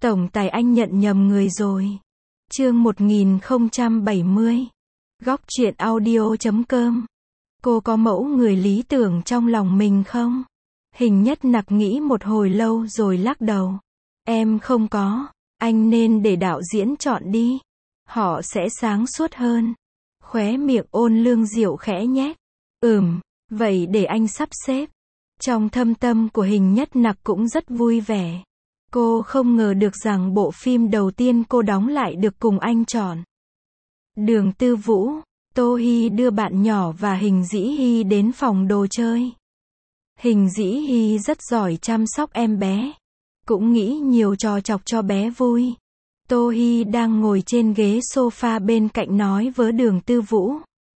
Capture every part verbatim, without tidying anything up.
Tổng tài anh nhận nhầm người rồi. Chương một nghìn không trăm bảy mươi. Góc truyện audio chấm com. Cô có mẫu người lý tưởng trong lòng mình không? Hình Nhất Nặc nghĩ một hồi lâu rồi lắc đầu. Em không có, anh nên để đạo diễn chọn đi. Họ sẽ sáng suốt hơn. Khóe miệng Ôn Lương Diệu khẽ nhếch. Ừm, vậy để anh sắp xếp. Trong thâm tâm của Hình Nhất Nặc cũng rất vui vẻ. Cô không ngờ được rằng bộ phim đầu tiên cô đóng lại được cùng anh chọn. Đường Tư Vũ, Tô Hi đưa bạn nhỏ và Hình Dĩ Hi đến phòng đồ chơi. Hình Dĩ Hi rất giỏi chăm sóc em bé. Cũng nghĩ nhiều trò chọc cho bé vui. Tô Hi đang ngồi trên ghế sofa bên cạnh nói với Đường Tư Vũ.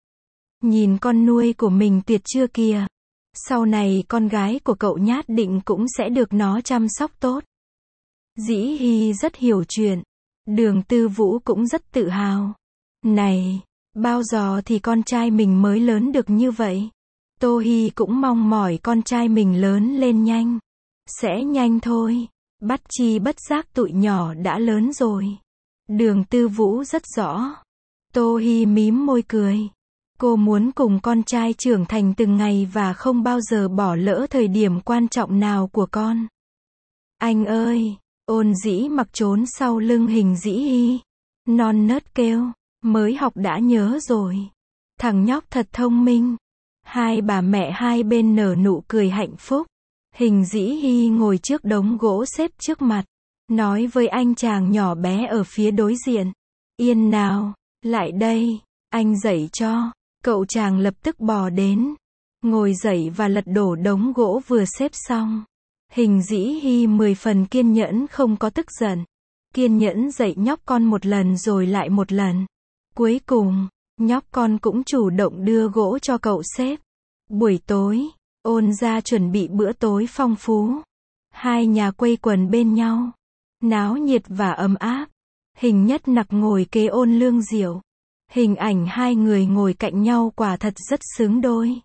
Nhìn con nuôi của mình tuyệt chưa kìa. Sau này con gái của cậu nhát định cũng sẽ được nó chăm sóc tốt. Dĩ Hi rất hiểu chuyện. Đường Tư Vũ cũng rất tự hào. Này, bao giờ thì con trai mình mới lớn được như vậy? Tô Hi cũng mong mỏi con trai mình lớn lên nhanh. Sẽ nhanh thôi. Bắt chi bất giác tụi nhỏ đã lớn rồi. Đường Tư Vũ rất rõ. Tô Hi mím môi cười. Cô muốn cùng con trai trưởng thành từng ngày và không bao giờ bỏ lỡ thời điểm quan trọng nào của con. Anh ơi! Ôn Dĩ Mặc trốn sau lưng Hình Dĩ Hi. Non nớt kêu. Mới học đã nhớ rồi. Thằng nhóc thật thông minh. Hai bà mẹ hai bên nở nụ cười hạnh phúc. Hình Dĩ Hi ngồi trước đống gỗ xếp trước mặt. Nói với anh chàng nhỏ bé ở phía đối diện. Yên nào, lại đây, anh dạy cho. Cậu chàng lập tức bò đến. Ngồi dậy và lật đổ đống gỗ vừa xếp xong. Hình Dĩ Hi mười phần kiên nhẫn không có tức giận. Kiên nhẫn dạy nhóc con một lần rồi lại một lần. Cuối cùng, nhóc con cũng chủ động đưa gỗ cho cậu xếp. Buổi tối, Ôn gia chuẩn bị bữa tối phong phú. Hai nhà quây quần bên nhau. Náo nhiệt và ấm áp. Hình Nhất Nặc ngồi kế Ôn Lương Diệu. Hình ảnh hai người ngồi cạnh nhau quả thật rất xứng đôi.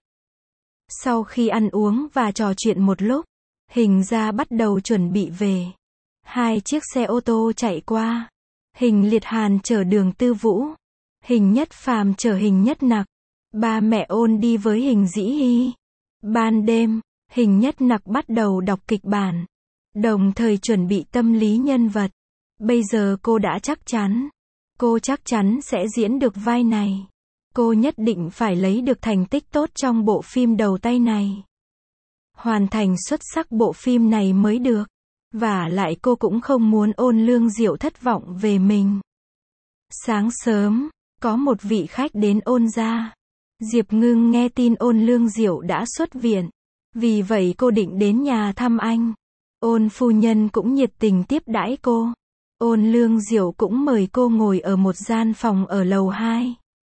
Sau khi ăn uống và trò chuyện một lúc, Hình gia bắt đầu chuẩn bị về. Hai chiếc xe ô tô chạy qua. Hình Liệt Hàn chở Đường Tư Vũ. Hình Nhất Phàm chở Hình Nhất Nặc. Ba mẹ Ôn đi với Hình Dĩ Hi. Ban đêm, Hình Nhất Nặc bắt đầu đọc kịch bản. Đồng thời chuẩn bị tâm lý nhân vật. Bây giờ cô đã chắc chắn. Cô chắc chắn sẽ diễn được vai này. Cô nhất định phải lấy được thành tích tốt trong bộ phim đầu tay này. Hoàn thành xuất sắc bộ phim này mới được. Vả lại cô cũng không muốn Ôn Lương Diệu thất vọng về mình. Sáng sớm, có một vị khách đến Ôn gia. Diệp Ngưng nghe tin Ôn Lương Diệu đã xuất viện. Vì vậy cô định đến nhà thăm anh. Ôn phu nhân cũng nhiệt tình tiếp đãi cô. Ôn Lương Diệu cũng mời cô ngồi ở một gian phòng ở lầu hai.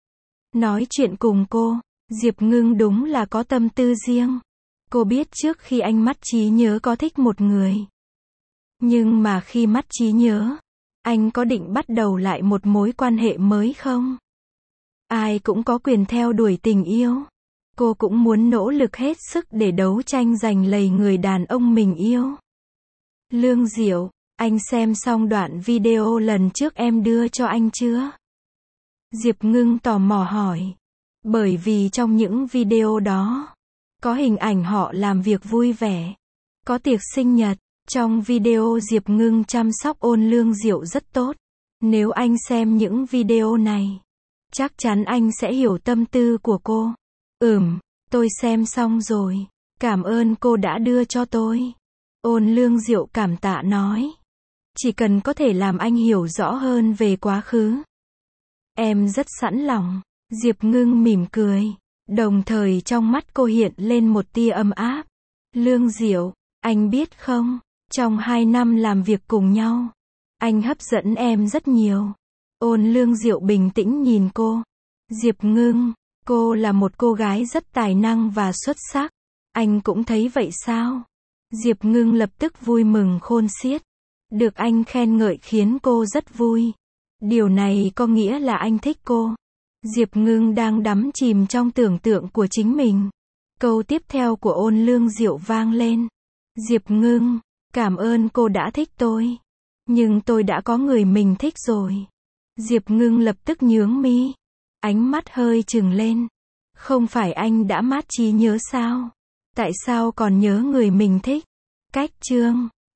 Nói chuyện cùng cô. Diệp Ngưng đúng là có tâm tư riêng. Cô biết trước khi anh mất trí nhớ có thích một người. Nhưng mà khi mất trí nhớ, anh có định bắt đầu lại một mối quan hệ mới không? Ai cũng có quyền theo đuổi tình yêu. Cô cũng muốn nỗ lực hết sức để đấu tranh giành lấy người đàn ông mình yêu. Lương Diệu, anh xem xong đoạn video lần trước em đưa cho anh chưa? Diệp Ngưng tò mò hỏi. Bởi vì trong những video đó, có hình ảnh họ làm việc vui vẻ. Có tiệc sinh nhật. Trong video Diệp Ngưng chăm sóc Ôn Lương Diệu rất tốt. Nếu anh xem những video này, chắc chắn anh sẽ hiểu tâm tư của cô. Ừm, tôi xem xong rồi. Cảm ơn cô đã đưa cho tôi. Ôn Lương Diệu cảm tạ nói. Chỉ cần có thể làm anh hiểu rõ hơn về quá khứ. Em rất sẵn lòng. Diệp Ngưng mỉm cười. Đồng thời trong mắt cô hiện lên một tia ấm áp. Lương Diệu, anh biết không, trong hai năm làm việc cùng nhau, anh hấp dẫn em rất nhiều. Ôn Lương Diệu bình tĩnh nhìn cô. Diệp Ngưng, cô là một cô gái rất tài năng và xuất sắc. Anh cũng thấy vậy sao? Diệp Ngưng lập tức vui mừng khôn xiết. Được anh khen ngợi khiến cô rất vui. Điều này có nghĩa là anh thích cô. Diệp Ngưng đang đắm chìm trong tưởng tượng của chính mình. Câu tiếp theo của Ôn Lương Diệu vang lên. Diệp Ngưng, cảm ơn cô đã thích tôi. Nhưng tôi đã có người mình thích rồi. Diệp Ngưng lập tức nhướng mi. Ánh mắt hơi trừng lên. Không phải anh đã mát trí nhớ sao? Tại sao còn nhớ người mình thích? Cách chương